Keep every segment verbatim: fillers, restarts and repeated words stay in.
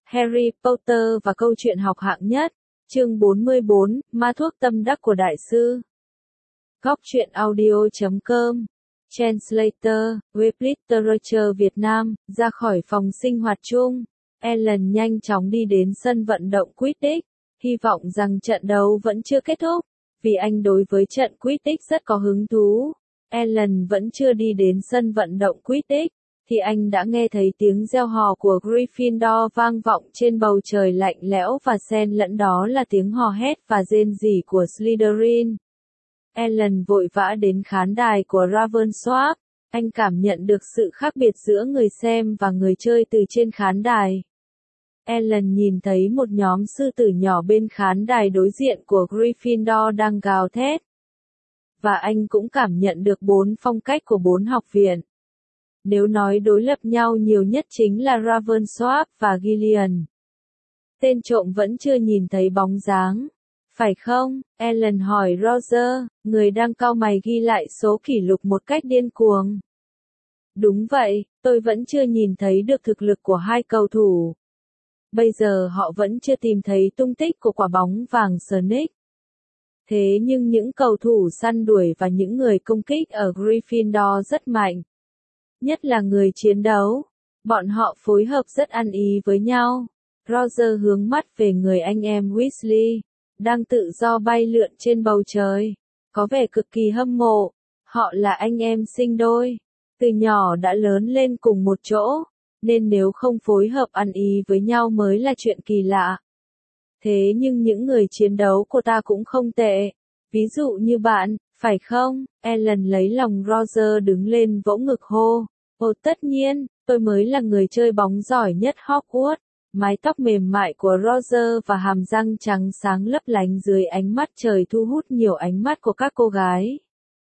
Harry Potter và câu chuyện học hạng nhất, chương bốn mươi bốn, ma thuốc tâm đắc của đại sư. Góc truyện audio chấm com, Translator, Web Literature Việt Nam, ra khỏi phòng sinh hoạt chung. Ellen nhanh chóng đi đến sân vận động Quidditch, hy vọng rằng trận đấu vẫn chưa kết thúc, vì anh đối với trận Quidditch rất có hứng thú. Ellen vẫn chưa đi đến sân vận động Quidditch, thì anh đã nghe thấy tiếng reo hò của Gryffindor vang vọng trên bầu trời lạnh lẽo và xen lẫn đó là tiếng hò hét và rên rỉ của Slytherin. Ellen vội vã đến khán đài của Ravensworth, anh cảm nhận được sự khác biệt giữa người xem và người chơi từ trên khán đài. Ellen nhìn thấy một nhóm sư tử nhỏ bên khán đài đối diện của Gryffindor đang gào thét. Và anh cũng cảm nhận được bốn phong cách của bốn học viện. Nếu nói đối lập nhau nhiều nhất chính là Ravensworth và Gillian. Tên trộm vẫn chưa nhìn thấy bóng dáng. Phải không? Ellen hỏi Roger, người đang cau mày ghi lại số kỷ lục một cách điên cuồng. Đúng vậy, tôi vẫn chưa nhìn thấy được thực lực của hai cầu thủ. Bây giờ họ vẫn chưa tìm thấy tung tích của quả bóng vàng Snake. Thế nhưng những cầu thủ săn đuổi và những người công kích ở Gryffindor rất mạnh. Nhất là người chiến đấu. Bọn họ phối hợp rất ăn ý với nhau. Roger hướng mắt về người anh em Weasley, đang tự do bay lượn trên bầu trời. Có vẻ cực kỳ hâm mộ. Họ là anh em sinh đôi. Từ nhỏ đã lớn lên cùng một chỗ. Nên nếu không phối hợp ăn ý với nhau mới là chuyện kỳ lạ. Thế nhưng những người chiến đấu của ta cũng không tệ. Ví dụ như bạn, phải không? Ellen lấy lòng Roger đứng lên vỗ ngực hô. Ồ tất nhiên, tôi mới là người chơi bóng giỏi nhất Hogwarts. Mái tóc mềm mại của Roger và hàm răng trắng sáng lấp lánh dưới ánh mắt trời thu hút nhiều ánh mắt của các cô gái.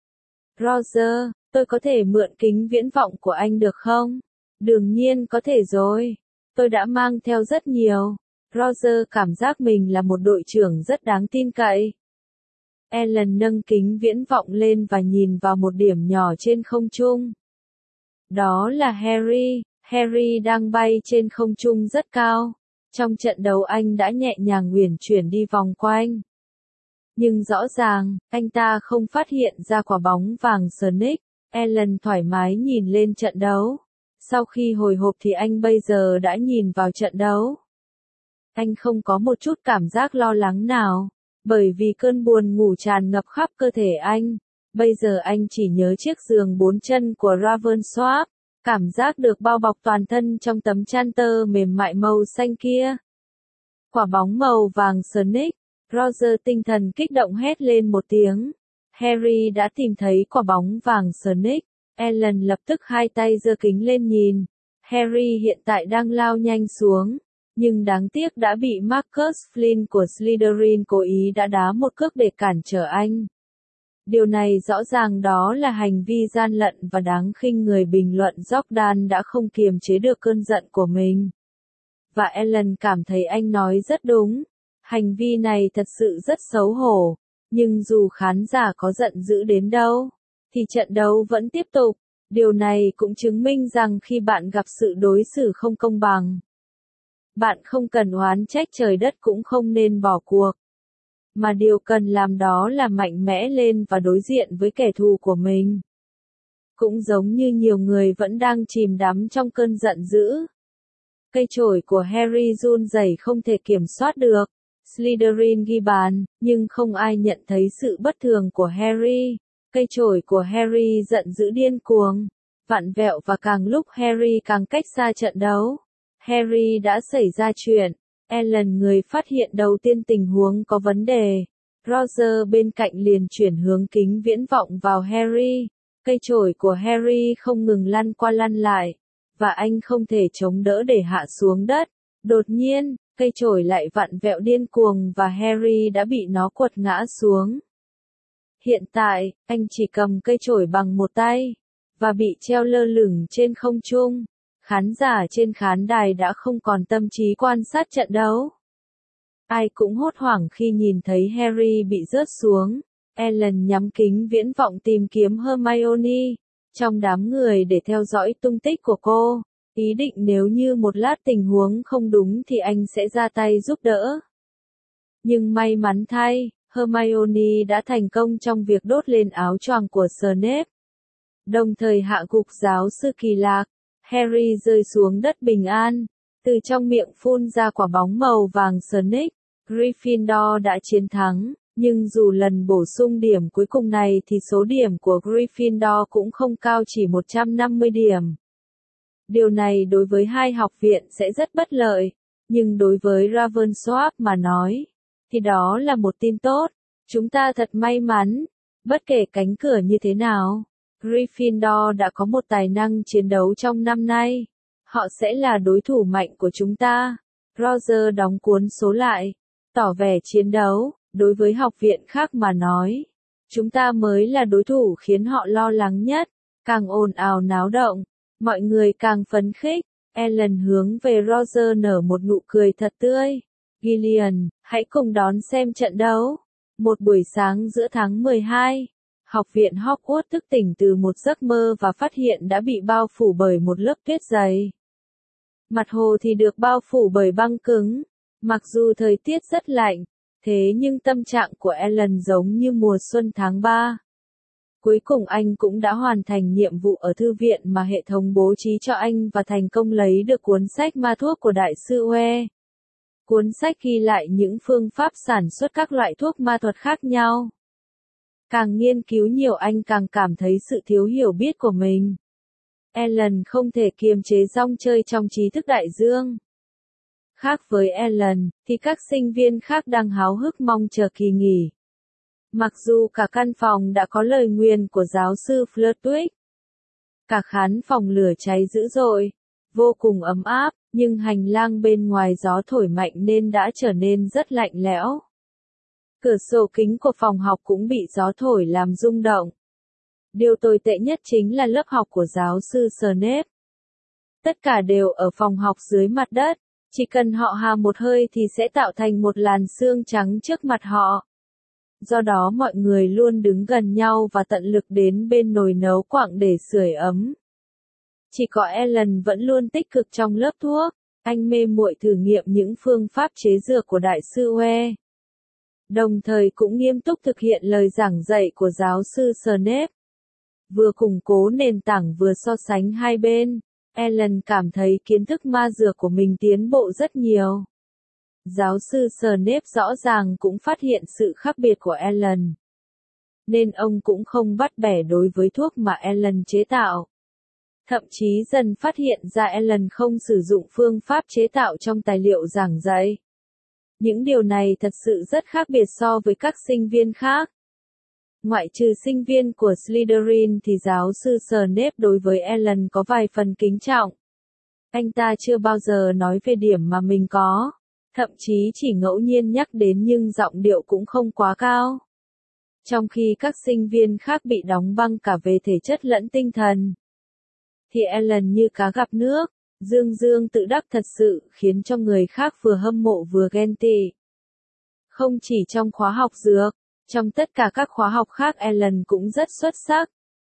Roger, tôi có thể mượn kính viễn vọng của anh được không? Đương nhiên có thể rồi. Tôi đã mang theo rất nhiều. Roger cảm giác mình là một đội trưởng rất đáng tin cậy. Ellen nâng kính viễn vọng lên và nhìn vào một điểm nhỏ trên không trung. Đó là Harry. Harry đang bay trên không trung rất cao. Trong trận đấu anh đã nhẹ nhàng uyển chuyển đi vòng quanh. Nhưng rõ ràng, anh ta không phát hiện ra quả bóng vàng Snake. Ellen thoải mái nhìn lên trận đấu. Sau khi hồi hộp thì anh bây giờ đã nhìn vào trận đấu. Anh không có một chút cảm giác lo lắng nào, bởi vì cơn buồn ngủ tràn ngập khắp cơ thể anh. Bây giờ anh chỉ nhớ chiếc giường bốn chân của Ravensworth, cảm giác được bao bọc toàn thân trong tấm chăn tơ mềm mại màu xanh kia. Quả bóng màu vàng Snake, Roger tinh thần kích động hét lên một tiếng. Harry đã tìm thấy quả bóng vàng Snake. Ellen lập tức hai tay giơ kính lên nhìn. Harry hiện tại đang lao nhanh xuống. Nhưng đáng tiếc đã bị Marcus Flynn của Slytherin cố ý đã đá một cước để cản trở anh. Điều này rõ ràng đó là hành vi gian lận và đáng khinh. Người bình luận Jordan đã không kiềm chế được cơn giận của mình. Và Ellen cảm thấy anh nói rất đúng. Hành vi này thật sự rất xấu hổ. Nhưng dù khán giả có giận dữ đến đâu, thì trận đấu vẫn tiếp tục. Điều này cũng chứng minh rằng khi bạn gặp sự đối xử không công bằng, bạn không cần oán trách trời đất cũng không nên bỏ cuộc. Mà điều cần làm đó là mạnh mẽ lên và đối diện với kẻ thù của mình. Cũng giống như nhiều người vẫn đang chìm đắm trong cơn giận dữ. Cây chổi của Harry run rẩy không thể kiểm soát được. Slytherin ghi bàn, nhưng không ai nhận thấy sự bất thường của Harry. Cây chổi của Harry giận dữ điên cuồng, vặn vẹo và càng lúc Harry càng cách xa trận đấu. Harry đã xảy ra chuyện. Ellen người phát hiện đầu tiên tình huống có vấn đề. Roger bên cạnh liền chuyển hướng kính viễn vọng vào Harry. Cây chổi của Harry không ngừng lăn qua lăn lại, và anh không thể chống đỡ để hạ xuống đất. Đột nhiên, cây chổi lại vặn vẹo điên cuồng và Harry đã bị nó quật ngã xuống. Hiện tại, anh chỉ cầm cây chổi bằng một tay, và bị treo lơ lửng trên không trung. Khán giả trên khán đài đã không còn tâm trí quan sát trận đấu. Ai cũng hốt hoảng khi nhìn thấy Harry bị rớt xuống. Ellen nhắm kính viễn vọng tìm kiếm Hermione trong đám người để theo dõi tung tích của cô. Ý định nếu như một lát tình huống không đúng thì anh sẽ ra tay giúp đỡ. Nhưng may mắn thay, Hermione đã thành công trong việc đốt lên áo choàng của Snape, đồng thời hạ gục giáo sư Kỳ Lạc. Harry rơi xuống đất bình an, từ trong miệng phun ra quả bóng màu vàng Snape. Gryffindor đã chiến thắng, nhưng dù lần bổ sung điểm cuối cùng này thì số điểm của Gryffindor cũng không cao, chỉ một trăm năm mươi điểm. Điều này đối với hai học viện sẽ rất bất lợi, nhưng đối với Ravencroft mà nói, thì đó là một tin tốt. Chúng ta thật may mắn, bất kể cánh cửa như thế nào, Gryffindor đã có một tài năng chiến đấu trong năm nay. Họ sẽ là đối thủ mạnh của chúng ta. Roger đóng cuốn số lại, tỏ vẻ chiến đấu, đối với học viện khác mà nói, chúng ta mới là đối thủ khiến họ lo lắng nhất. Càng ồn ào náo động, mọi người càng phấn khích. Ellen hướng về Roger nở một nụ cười thật tươi. Gillian, hãy cùng đón xem trận đấu. Một buổi sáng giữa tháng mười hai, học viện Hogwarts thức tỉnh từ một giấc mơ và phát hiện đã bị bao phủ bởi một lớp tuyết dày. Mặt hồ thì được bao phủ bởi băng cứng. Mặc dù thời tiết rất lạnh, thế nhưng tâm trạng của Ellen giống như mùa xuân tháng ba. Cuối cùng anh cũng đã hoàn thành nhiệm vụ ở thư viện mà hệ thống bố trí cho anh và thành công lấy được cuốn sách ma thuốc của Đại sư Oe. Cuốn sách ghi lại những phương pháp sản xuất các loại thuốc ma thuật khác nhau. Càng nghiên cứu nhiều anh càng cảm thấy sự thiếu hiểu biết của mình. Ellen không thể kiềm chế rong chơi trong trí thức đại dương. Khác với Ellen, thì các sinh viên khác đang háo hức mong chờ kỳ nghỉ. Mặc dù cả căn phòng đã có lời nguyền của giáo sư Flitwick. Cả khán phòng lửa cháy dữ dội, vô cùng ấm áp, nhưng hành lang bên ngoài gió thổi mạnh nên đã trở nên rất lạnh lẽo. Cửa sổ kính của phòng học cũng bị gió thổi làm rung động. Điều tồi tệ nhất chính là lớp học của giáo sư Snape. Tất cả đều ở phòng học dưới mặt đất, chỉ cần họ hà một hơi thì sẽ tạo thành một làn sương trắng trước mặt họ. Do đó mọi người luôn đứng gần nhau và tận lực đến bên nồi nấu quặng để sưởi ấm. Chỉ có Ellen vẫn luôn tích cực trong lớp thuốc, anh mê muội thử nghiệm những phương pháp chế dược của Đại sư Oe. Đồng thời cũng nghiêm túc thực hiện lời giảng dạy của giáo sư Snape. Vừa củng cố nền tảng vừa so sánh hai bên, Ellen cảm thấy kiến thức ma dược của mình tiến bộ rất nhiều. Giáo sư Snape rõ ràng cũng phát hiện sự khác biệt của Ellen, nên ông cũng không bắt bẻ đối với thuốc mà Ellen chế tạo. Thậm chí dần phát hiện ra Ellen không sử dụng phương pháp chế tạo trong tài liệu giảng dạy. Những điều này thật sự rất khác biệt so với các sinh viên khác. Ngoại trừ sinh viên của Slytherin thì giáo sư Snape đối với Ellen có vài phần kính trọng. Anh ta chưa bao giờ nói về điểm mà mình có, thậm chí chỉ ngẫu nhiên nhắc đến nhưng giọng điệu cũng không quá cao. Trong khi các sinh viên khác bị đóng băng cả về thể chất lẫn tinh thần, thì Ellen như cá gặp nước, dương dương tự đắc thật sự khiến cho người khác vừa hâm mộ vừa ghen tị. Không chỉ trong khóa học dược, trong tất cả các khóa học khác Ellen cũng rất xuất sắc.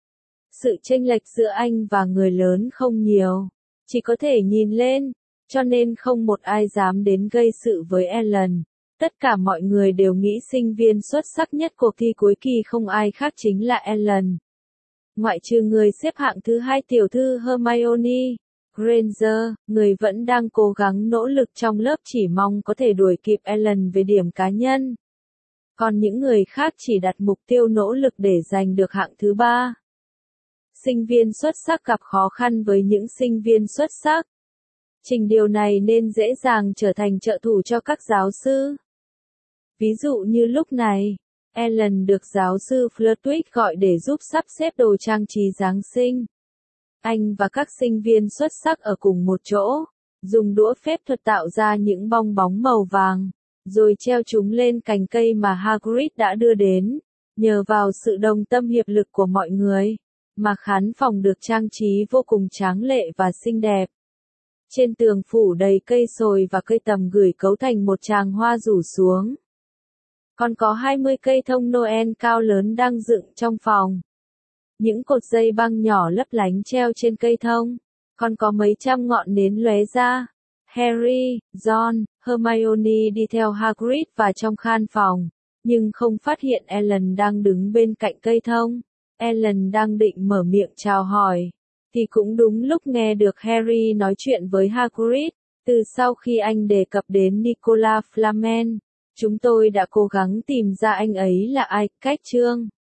Sự chênh lệch giữa anh và người lớn không nhiều, chỉ có thể nhìn lên, cho nên không một ai dám đến gây sự với Ellen. Tất cả mọi người đều nghĩ sinh viên xuất sắc nhất cuộc thi cuối kỳ không ai khác chính là Ellen. Ngoại trừ người xếp hạng thứ hai tiểu thư Hermione Granger, người vẫn đang cố gắng nỗ lực trong lớp chỉ mong có thể đuổi kịp Ellen về điểm cá nhân. Còn những người khác chỉ đặt mục tiêu nỗ lực để giành được hạng thứ ba. Sinh viên xuất sắc gặp khó khăn với những sinh viên xuất sắc. Trình điều này nên dễ dàng trở thành trợ thủ cho các giáo sư. Ví dụ như lúc này, Ellen được giáo sư Flitwick gọi để giúp sắp xếp đồ trang trí Giáng sinh. Anh và các sinh viên xuất sắc ở cùng một chỗ, dùng đũa phép thuật tạo ra những bong bóng màu vàng, rồi treo chúng lên cành cây mà Hagrid đã đưa đến. Nhờ vào sự đồng tâm hiệp lực của mọi người, mà khán phòng được trang trí vô cùng tráng lệ và xinh đẹp. Trên tường phủ đầy cây sồi và cây tầm gửi cấu thành một tràng hoa rủ xuống. Còn có hai mươi cây thông Noel cao lớn đang dựng trong phòng. Những cột dây băng nhỏ lấp lánh treo trên cây thông. Còn có mấy trăm ngọn nến lóe ra. Harry, Ron, Hermione đi theo Hagrid vào trong khan phòng, nhưng không phát hiện Ellen đang đứng bên cạnh cây thông. Ellen đang định mở miệng chào hỏi, thì cũng đúng lúc nghe được Harry nói chuyện với Hagrid. Từ sau khi anh đề cập đến Nicolas Flamel, chúng tôi đã cố gắng tìm ra anh ấy là ai. Cách chương